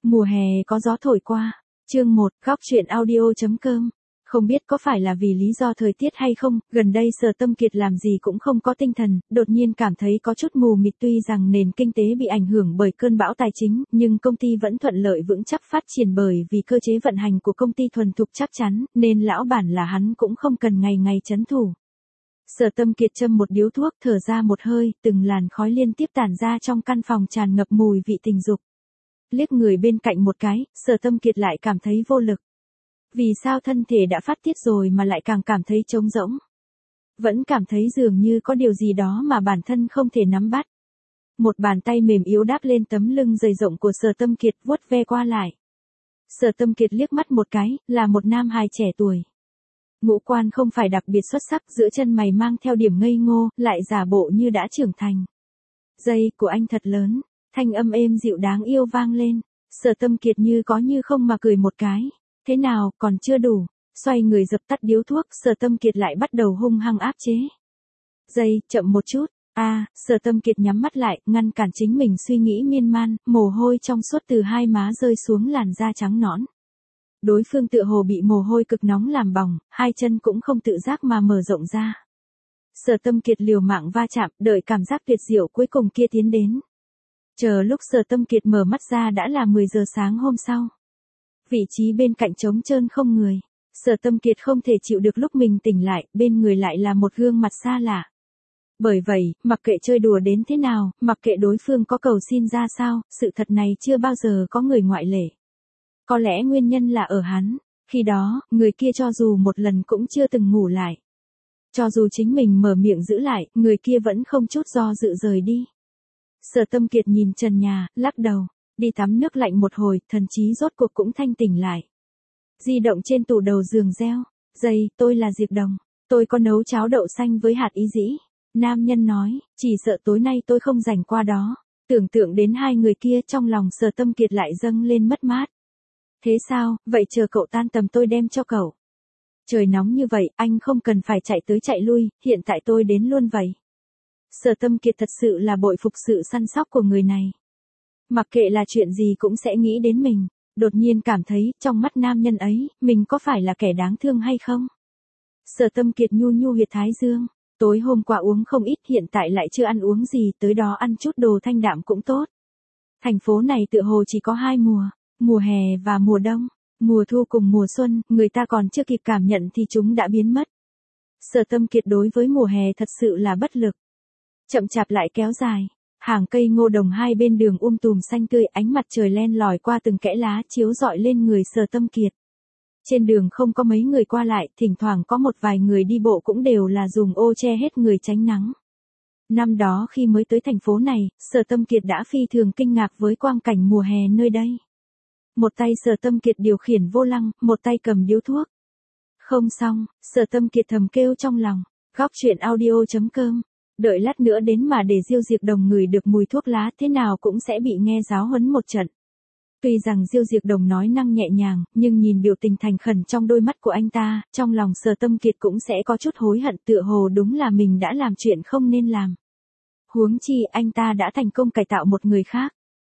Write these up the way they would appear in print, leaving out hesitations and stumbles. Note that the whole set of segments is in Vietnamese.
Mùa hè có gió thổi qua. Chương 1, góc truyện audio.com. Không biết có phải là vì lý do thời tiết hay không, gần đây Sở Tâm Kiệt làm gì cũng không có tinh thần, đột nhiên cảm thấy có chút mù mịt. Tuy rằng nền kinh tế bị ảnh hưởng bởi cơn bão tài chính, nhưng công ty vẫn thuận lợi vững chắc phát triển bởi vì cơ chế vận hành của công ty thuần thục chắc chắn, nên lão bản là hắn cũng không cần ngày ngày trấn thủ. Sở Tâm Kiệt châm một điếu thuốc, thở ra một hơi, từng làn khói liên tiếp tản ra trong căn phòng tràn ngập mùi vị tình dục. Liếc người bên cạnh một cái, Sở Tâm Kiệt lại cảm thấy vô lực. Vì sao thân thể đã phát tiết rồi mà lại càng cảm thấy trống rỗng? Vẫn cảm thấy dường như có điều gì đó mà bản thân không thể nắm bắt. Một bàn tay mềm yếu đáp lên tấm lưng dày rộng của Sở Tâm Kiệt, vuốt ve qua lại. Sở Tâm Kiệt liếc mắt một cái, là một nam hài trẻ tuổi. Ngũ quan không phải đặc biệt xuất sắc, giữa chân mày mang theo điểm ngây ngô, lại giả bộ như đã trưởng thành. Dây của anh thật lớn, thanh âm êm dịu đáng yêu vang lên. Sở Tâm Kiệt như có như không mà cười một cái. Thế nào, còn chưa đủ. Xoay người dập tắt điếu thuốc, Sở Tâm Kiệt lại bắt đầu hung hăng áp chế. Dây, chậm một chút. Sở Tâm Kiệt nhắm mắt lại, ngăn cản chính mình suy nghĩ miên man, mồ hôi trong suốt từ hai má rơi xuống làn da trắng nõn. Đối phương tựa hồ bị mồ hôi cực nóng làm bỏng, hai chân cũng không tự giác mà mở rộng ra. Sở Tâm Kiệt liều mạng va chạm, đợi cảm giác tuyệt diệu cuối cùng kia tiến đến. Chờ lúc Sở Tâm Kiệt mở mắt ra đã là 10 giờ sáng hôm sau. Vị trí bên cạnh trống trơn không người. Sở Tâm Kiệt không thể chịu được lúc mình tỉnh lại, bên người lại là một gương mặt xa lạ. Bởi vậy, mặc kệ chơi đùa đến thế nào, mặc kệ đối phương có cầu xin ra sao, sự thật này chưa bao giờ có người ngoại lệ. Có lẽ nguyên nhân là ở hắn. Khi đó, người kia cho dù một lần cũng chưa từng ngủ lại. Cho dù chính mình mở miệng giữ lại, người kia vẫn không chút do dự rời đi. Sở Tâm Kiệt nhìn trần nhà, lắc đầu. Đi tắm nước lạnh một hồi, thần trí rốt cuộc cũng thanh tỉnh lại. Di động trên tủ đầu giường reo. Dây, tôi là Diệp Đồng. Tôi có nấu cháo đậu xanh với hạt ý dĩ. Nam nhân nói, chỉ sợ tối nay tôi không rảnh qua đó. Tưởng tượng đến hai người kia, trong lòng Sở Tâm Kiệt lại dâng lên mất mát. Thế sao, vậy chờ cậu tan tầm tôi đem cho cậu. Trời nóng như vậy, anh không cần phải chạy tới chạy lui, hiện tại tôi đến luôn vậy. Sở Tâm Kiệt thật sự là bội phục sự săn sóc của người này. Mặc kệ là chuyện gì cũng sẽ nghĩ đến mình, đột nhiên cảm thấy, trong mắt nam nhân ấy, mình có phải là kẻ đáng thương hay không? Sở Tâm Kiệt nhu nhu huyệt thái dương, tối hôm qua uống không ít, hiện tại lại chưa ăn uống gì, tới đó ăn chút đồ thanh đạm cũng tốt. Thành phố này tựa hồ chỉ có hai mùa, mùa hè và mùa đông, mùa thu cùng mùa xuân, người ta còn chưa kịp cảm nhận thì chúng đã biến mất. Sở Tâm Kiệt đối với mùa hè thật sự là bất lực. Chậm chạp lại kéo dài. Hàng cây ngô đồng hai bên đường tùm xanh tươi, ánh mặt trời len lỏi qua từng kẽ lá chiếu rọi lên người Sở Tâm Kiệt. Trên đường không có mấy người qua lại, thỉnh thoảng có một vài người đi bộ cũng đều là dùng ô che hết người tránh nắng. Năm đó khi mới tới thành phố này, Sở Tâm Kiệt đã phi thường kinh ngạc với quang cảnh mùa hè nơi đây. Một tay Sở Tâm Kiệt điều khiển vô lăng, một tay cầm điếu thuốc. Không xong, Sở Tâm Kiệt thầm kêu trong lòng. Góc truyện audio.com. Đợi lát nữa đến mà để Diêu Diệp Đồng ngửi được mùi thuốc lá thế nào cũng sẽ bị nghe giáo huấn một trận. Tuy rằng Diêu Diệp Đồng nói năng nhẹ nhàng, nhưng nhìn biểu tình thành khẩn trong đôi mắt của anh ta, trong lòng Sở Tâm Kiệt cũng sẽ có chút hối hận, tựa hồ đúng là mình đã làm chuyện không nên làm. Huống chi anh ta đã thành công cải tạo một người khác.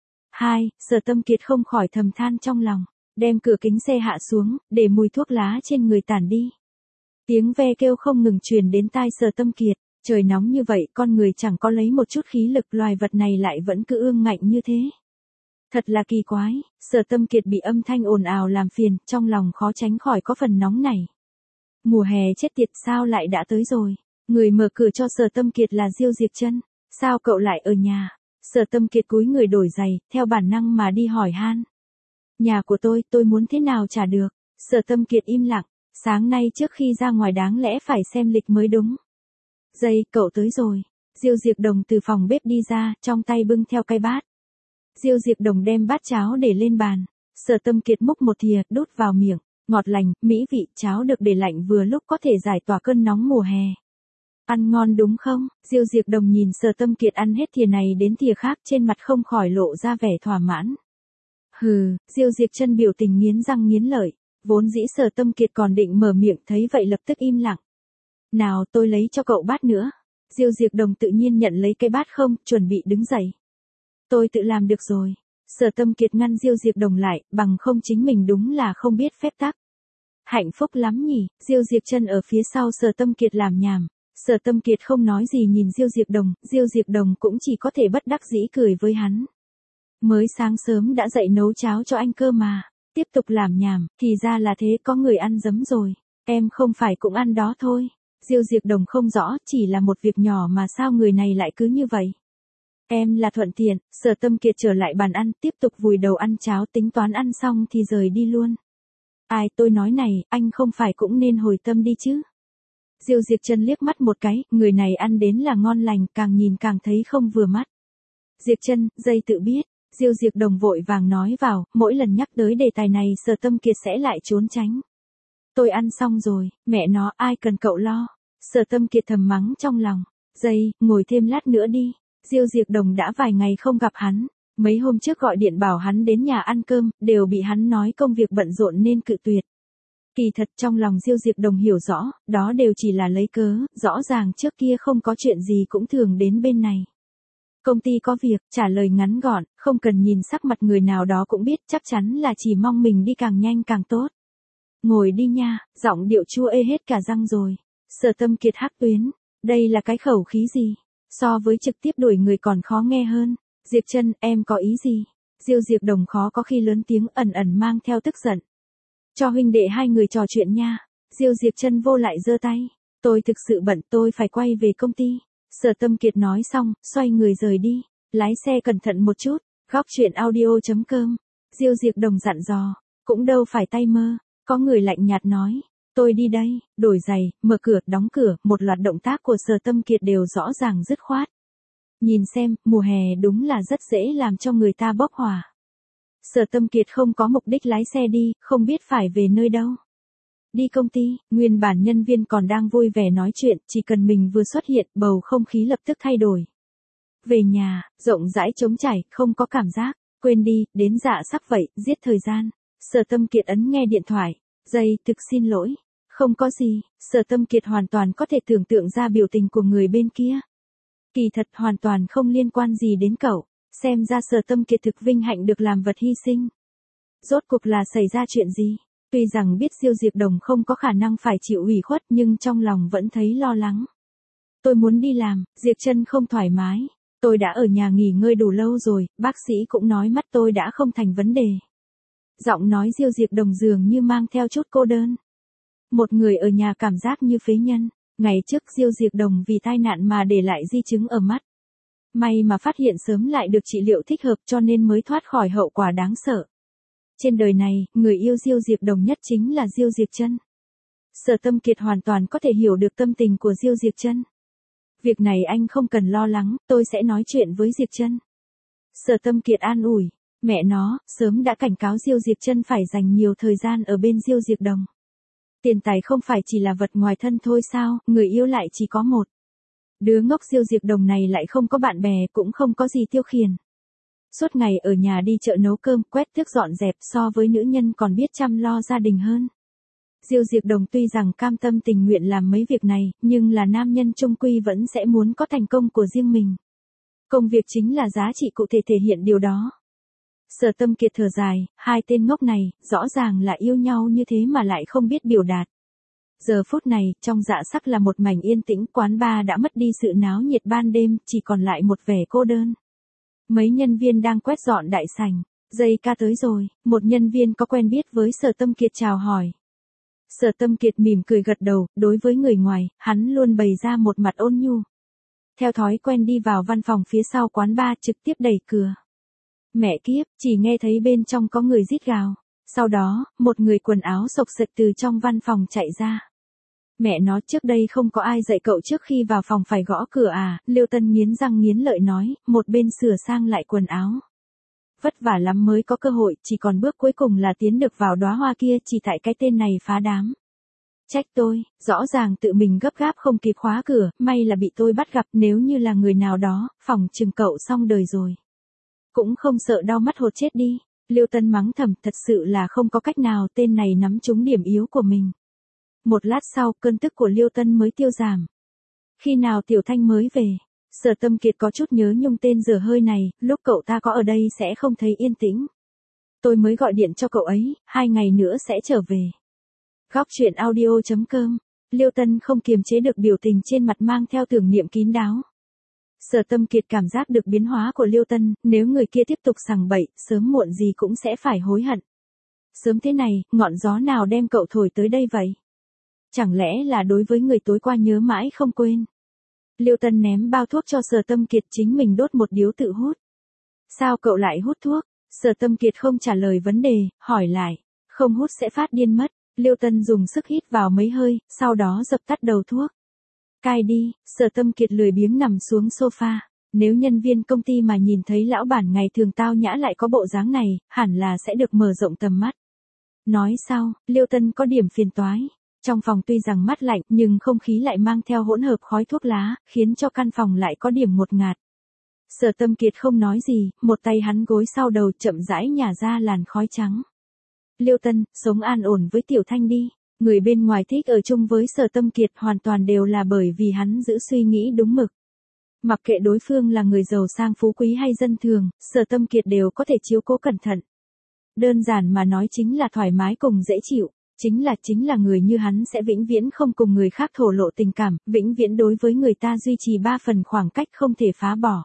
Sở Tâm Kiệt không khỏi thầm than trong lòng, đem cửa kính xe hạ xuống, để mùi thuốc lá trên người tản đi. Tiếng ve kêu không ngừng truyền đến tai Sở Tâm Kiệt. Trời nóng như vậy, con người chẳng có lấy một chút khí lực, loài vật này lại vẫn cứ ương ngạnh như thế. Thật là kỳ quái. Sở Tâm Kiệt bị âm thanh ồn ào làm phiền, trong lòng khó tránh khỏi có phần nóng nảy. Mùa hè chết tiệt, sao lại đã tới rồi? Người mở cửa cho Sở Tâm Kiệt là Diêu Diệp Trân. Sao cậu lại ở nhà? Sở Tâm Kiệt cúi người đổi giày, theo bản năng mà đi hỏi han. Nhà của tôi muốn thế nào trả được? Sở Tâm Kiệt im lặng, sáng nay trước khi ra ngoài đáng lẽ phải xem lịch mới đúng. Dây, cậu tới rồi. Diêu Diệp Đồng từ phòng bếp đi ra, trong tay bưng theo cái bát. Diêu Diệp Đồng đem bát cháo để lên bàn. Sở Tâm Kiệt múc một thìa, đút vào miệng, ngọt lành, mỹ vị, cháo được để lạnh vừa lúc có thể giải tỏa cơn nóng mùa hè. Ăn ngon đúng không? Diêu Diệp Đồng nhìn Sở Tâm Kiệt ăn hết thìa này đến thìa khác, trên mặt không khỏi lộ ra vẻ thỏa mãn. Hừ, Diêu Diệp Trân biểu tình nghiến răng nghiến lợi, vốn dĩ Sở Tâm Kiệt còn định mở miệng, thấy vậy lập tức im lặng. Nào, tôi lấy cho cậu bát nữa. Diêu Diệp Đồng tự nhiên nhận lấy cái bát không, chuẩn bị đứng dậy. Tôi tự làm được rồi. Sở Tâm Kiệt ngăn Diêu Diệp Đồng lại, bằng không chính mình đúng là không biết phép tắc. Hạnh phúc lắm nhỉ, Diêu Diệp Trân ở phía sau Sở Tâm Kiệt làm nhảm. Sở Tâm Kiệt không nói gì nhìn Diêu Diệp Đồng cũng chỉ có thể bất đắc dĩ cười với hắn. Mới sáng sớm đã dậy nấu cháo cho anh cơ mà, tiếp tục làm nhảm, thì ra là thế, có người ăn dấm rồi, em không phải cũng ăn đó thôi. Diêu Diệp Đồng không rõ, chỉ là một việc nhỏ mà sao người này lại cứ như vậy. Em là thuận tiện. Sở Tâm Kiệt trở lại bàn ăn, tiếp tục vùi đầu ăn cháo, tính toán ăn xong thì rời đi luôn. Ai, tôi nói này, anh không phải cũng nên hồi tâm đi chứ. Diêu Diệp Trân liếc mắt một cái, người này ăn đến là ngon lành, càng nhìn càng thấy không vừa mắt. Diệp Trân, dây tự biết. Diêu Diệp Đồng vội vàng nói vào, mỗi lần nhắc tới đề tài này Sở Tâm Kiệt sẽ lại trốn tránh. Tôi ăn xong rồi, mẹ nó, ai cần cậu lo. Sở Tâm Kiệt thầm mắng trong lòng. Dây, ngồi thêm lát nữa đi. Diêu Diệp Đồng đã vài ngày không gặp hắn. Mấy hôm trước gọi điện bảo hắn đến nhà ăn cơm, đều bị hắn nói công việc bận rộn nên cự tuyệt. Kỳ thật trong lòng Diêu Diệp Đồng hiểu rõ, đó đều chỉ là lấy cớ, rõ ràng trước kia không có chuyện gì cũng thường đến bên này. Công ty có việc, trả lời ngắn gọn, không cần nhìn sắc mặt người nào đó cũng biết, chắc chắn là chỉ mong mình đi càng nhanh càng tốt. Ngồi đi nha, giọng điệu chua ê hết cả răng rồi. Sở Tâm Kiệt hắc tuyến, đây là cái khẩu khí gì? So với trực tiếp đuổi người còn khó nghe hơn. Diệp Trân, em có ý gì? Diêu Diệp Đồng khó có khi lớn tiếng ẩn ẩn mang theo tức giận. Cho huynh đệ hai người trò chuyện nha. Diêu Diệp Trân vô lại giơ tay. Tôi thực sự bận, tôi phải quay về công ty. Sở Tâm Kiệt nói xong, xoay người rời đi. Lái xe cẩn thận một chút. Góc chuyện audio.com. Diêu Diệp Đồng dặn dò. Cũng đâu phải tay mơ. Có người lạnh nhạt nói. Tôi đi đây, đổi giày, mở cửa, đóng cửa, một loạt động tác của Sở Tâm Kiệt đều rõ ràng dứt khoát. Nhìn xem, mùa hè đúng là rất dễ làm cho người ta bốc hỏa. Sở Tâm Kiệt không có mục đích lái xe đi, không biết phải về nơi đâu. Đi công ty, nguyên bản nhân viên còn đang vui vẻ nói chuyện, chỉ cần mình vừa xuất hiện, bầu không khí lập tức thay đổi. Về nhà, rộng rãi trống trải, không có cảm giác, quên đi, đến dạ sắc vậy, giết thời gian. Sở Tâm Kiệt ấn nghe điện thoại, dây, thực xin lỗi. Không có gì, Sở Tâm Kiệt hoàn toàn có thể tưởng tượng ra biểu tình của người bên kia. Kỳ thật hoàn toàn không liên quan gì đến cậu, xem ra Sở Tâm Kiệt thực vinh hạnh được làm vật hy sinh. Rốt cuộc là xảy ra chuyện gì? Tuy rằng biết Diêu Diệp Đồng không có khả năng phải chịu ủy khuất nhưng trong lòng vẫn thấy lo lắng. Tôi muốn đi làm, Diệp Trân không thoải mái. Tôi đã ở nhà nghỉ ngơi đủ lâu rồi, bác sĩ cũng nói mắt tôi đã không thành vấn đề. Giọng nói Diêu Diệp Đồng dường như mang theo chút cô đơn. Một người ở nhà cảm giác như phế nhân. Ngày trước Diêu Diệp Đồng vì tai nạn mà để lại di chứng ở mắt. May mà phát hiện sớm lại được trị liệu thích hợp cho nên mới thoát khỏi hậu quả đáng sợ. Trên đời này, người yêu Diêu Diệp Đồng nhất chính là Diêu Diệp Trân. Sở Tâm Kiệt hoàn toàn có thể hiểu được tâm tình của Diêu Diệp Trân. Việc này anh không cần lo lắng, tôi sẽ nói chuyện với Diệp Trân. Sở Tâm Kiệt an ủi, mẹ nó, sớm đã cảnh cáo Diêu Diệp Trân phải dành nhiều thời gian ở bên Diêu Diệp Đồng. Tiền tài không phải chỉ là vật ngoài thân thôi sao, người yêu lại chỉ có một. Đứa ngốc Diêu Diệp Đồng này lại không có bạn bè cũng không có gì tiêu khiển. Suốt ngày ở nhà đi chợ nấu cơm, quét tước dọn dẹp so với nữ nhân còn biết chăm lo gia đình hơn. Diêu Diệp Đồng tuy rằng cam tâm tình nguyện làm mấy việc này, nhưng là nam nhân chung quy vẫn sẽ muốn có thành công của riêng mình. Công việc chính là giá trị cụ thể thể hiện điều đó. Sở Tâm Kiệt thở dài, hai tên ngốc này, rõ ràng là yêu nhau như thế mà lại không biết biểu đạt. Giờ phút này, trong dạ sắc là một mảnh yên tĩnh, quán bar đã mất đi sự náo nhiệt ban đêm, chỉ còn lại một vẻ cô đơn. Mấy nhân viên đang quét dọn đại sảnh, dây ca tới rồi, một nhân viên có quen biết với Sở Tâm Kiệt chào hỏi. Sở Tâm Kiệt mỉm cười gật đầu, đối với người ngoài, hắn luôn bày ra một mặt ôn nhu. Theo thói quen đi vào văn phòng phía sau quán bar trực tiếp đẩy cửa. Mẹ kiếp, chỉ nghe thấy bên trong có người rít gào. Sau đó, một người quần áo xộc xệch từ trong văn phòng chạy ra. Mẹ nó, trước đây không có ai dạy cậu trước khi vào phòng phải gõ cửa à, Liêu Tân nghiến răng nghiến lợi nói, một bên sửa sang lại quần áo. Vất vả lắm mới có cơ hội, chỉ còn bước cuối cùng là tiến được vào đóa hoa kia, chỉ tại cái tên này phá đám. Trách tôi, rõ ràng tự mình gấp gáp không kịp khóa cửa, may là bị tôi bắt gặp, nếu như là người nào đó, phỏng chừng cậu xong đời rồi. Cũng không sợ đau mắt hột chết đi. Liêu Tân mắng thầm, thật sự là không có cách nào, tên này nắm trúng điểm yếu của mình. Một lát sau, cơn tức của Liêu Tân mới tiêu giảm. Khi nào Tiểu Thanh mới về? Sở Tâm Kiệt có chút nhớ nhung tên dở hơi này, lúc cậu ta có ở đây sẽ không thấy yên tĩnh. Tôi mới gọi điện cho cậu ấy, 2 ngày nữa sẽ trở về. Góc truyện audio.com. Liêu Tân không kiềm chế được biểu tình trên mặt mang theo tưởng niệm kín đáo. Sở Tâm Kiệt cảm giác được biến hóa của Liêu Tân, nếu người kia tiếp tục sằng bậy, sớm muộn gì cũng sẽ phải hối hận. Sớm thế này, ngọn gió nào đem cậu thổi tới đây vậy? Chẳng lẽ là đối với người tối qua nhớ mãi không quên? Liêu Tân ném bao thuốc cho Sở Tâm Kiệt, chính mình đốt một điếu tự hút. Sao cậu lại hút thuốc? Sở Tâm Kiệt không trả lời vấn đề, hỏi lại. Không hút sẽ phát điên mất. Liêu Tân dùng sức hít vào mấy hơi, sau đó dập tắt đầu thuốc. Cai đi, Sở Tâm Kiệt lười biếng nằm xuống sofa. Nếu nhân viên công ty mà nhìn thấy lão bản ngày thường tao nhã lại có bộ dáng này, hẳn là sẽ được mở rộng tầm mắt. Nói sau, Liêu Tân có điểm phiền toái. Trong phòng tuy rằng mát lạnh nhưng không khí lại mang theo hỗn hợp khói thuốc lá, khiến cho căn phòng lại có điểm ngột ngạt. Sở Tâm Kiệt không nói gì, một tay hắn gối sau đầu chậm rãi nhả ra làn khói trắng. Liêu Tân, sống an ổn với Tiểu Thanh đi. Người bên ngoài thích ở chung với Sở Tâm Kiệt hoàn toàn đều là bởi vì hắn giữ suy nghĩ đúng mực. Mặc kệ đối phương là người giàu sang phú quý hay dân thường, Sở Tâm Kiệt đều có thể chiếu cố cẩn thận. Đơn giản mà nói chính là thoải mái cùng dễ chịu. Chính là người như hắn sẽ vĩnh viễn không cùng người khác thổ lộ tình cảm, vĩnh viễn đối với người ta duy trì 3 phần khoảng cách không thể phá bỏ.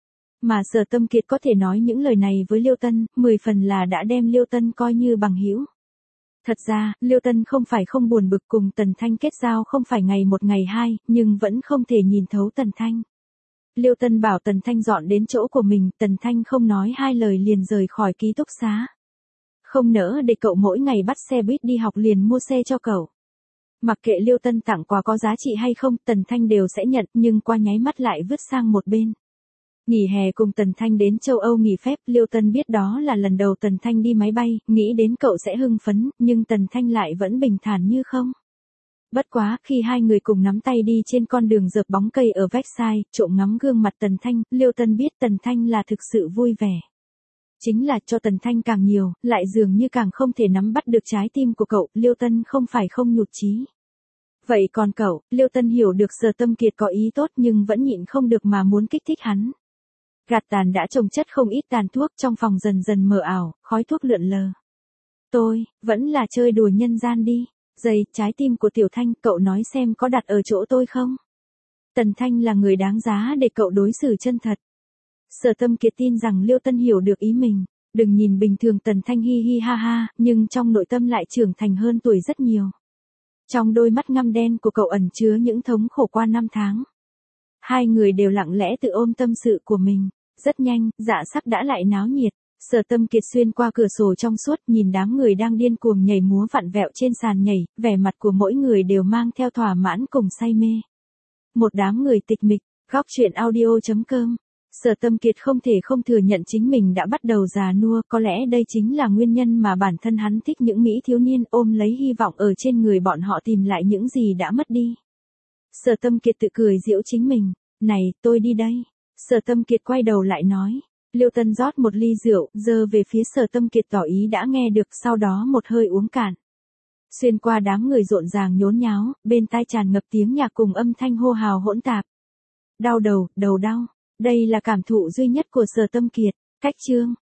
Mà Sở Tâm Kiệt có thể nói những lời này với Liêu Tân, 10 phần là đã đem Liêu Tân coi như bằng hữu. Thật ra, Liêu Tân không phải không buồn bực cùng Tần Thanh kết giao không phải ngày một ngày hai, nhưng vẫn không thể nhìn thấu Tần Thanh. Liêu Tân bảo Tần Thanh dọn đến chỗ của mình, Tần Thanh không nói hai lời liền rời khỏi ký túc xá. Không nỡ để cậu mỗi ngày bắt xe buýt đi học liền mua xe cho cậu. Mặc kệ Liêu Tân tặng quà có giá trị hay không, Tần Thanh đều sẽ nhận, nhưng qua nháy mắt lại vứt sang một bên. Nghỉ hè cùng Tần Thanh đến châu Âu nghỉ phép, Liêu Tân biết đó là lần đầu Tần Thanh đi máy bay, nghĩ đến cậu sẽ hưng phấn, nhưng Tần Thanh lại vẫn bình thản như không. Bất quá, khi hai người cùng nắm tay đi trên con đường dợp bóng cây ở Versailles, trộm ngắm gương mặt Tần Thanh, Liêu Tân biết Tần Thanh là thực sự vui vẻ. Chính là cho Tần Thanh càng nhiều, lại dường như càng không thể nắm bắt được trái tim của cậu, Liêu Tân không phải không nhụt chí. Vậy còn cậu, Liêu Tân hiểu được Sở Tâm Kiệt có ý tốt nhưng vẫn nhịn không được mà muốn kích thích hắn. Gạt tàn đã chồng chất không ít tàn thuốc, trong phòng dần dần mờ ảo, khói thuốc lượn lờ. Tôi, vẫn là chơi đùa nhân gian đi. Trái tim của Tiểu Thanh, cậu nói xem có đặt ở chỗ tôi không? Tần Thanh là người đáng giá để cậu đối xử chân thật. Sở Tâm Kiệt tin rằng Liêu Tân hiểu được ý mình. Đừng nhìn bình thường Tần Thanh hi hi ha ha, nhưng trong nội tâm lại trưởng thành hơn tuổi rất nhiều. Trong đôi mắt ngăm đen của cậu ẩn chứa những thống khổ qua 5 tháng. Hai người đều lặng lẽ tự ôm tâm sự của mình. Rất nhanh, dạ sắc đã lại náo nhiệt. Sở Tâm Kiệt xuyên qua cửa sổ trong suốt nhìn đám người đang điên cuồng nhảy múa vặn vẹo trên sàn nhảy, vẻ mặt của mỗi người đều mang theo thỏa mãn cùng say mê. Một đám người tịch mịch, góc truyện audio.com. Sở Tâm Kiệt không thể không thừa nhận chính mình đã bắt đầu già nua, có lẽ đây chính là nguyên nhân mà bản thân hắn thích những mỹ thiếu niên ôm lấy hy vọng ở trên người bọn họ tìm lại những gì đã mất đi. Sở Tâm Kiệt tự cười giễu chính mình, này, tôi đi đây. Sở Tâm Kiệt quay đầu lại nói. Liêu Tân rót một ly rượu, giơ về phía Sở Tâm Kiệt tỏ ý đã nghe được, sau đó một hơi uống cạn. Xuyên qua đám người rộn ràng nhốn nháo, bên tai tràn ngập tiếng nhạc cùng âm thanh hô hào hỗn tạp. Đau đầu, đầu đau. Đây là cảm thụ duy nhất của Sở Tâm Kiệt. Cách chương.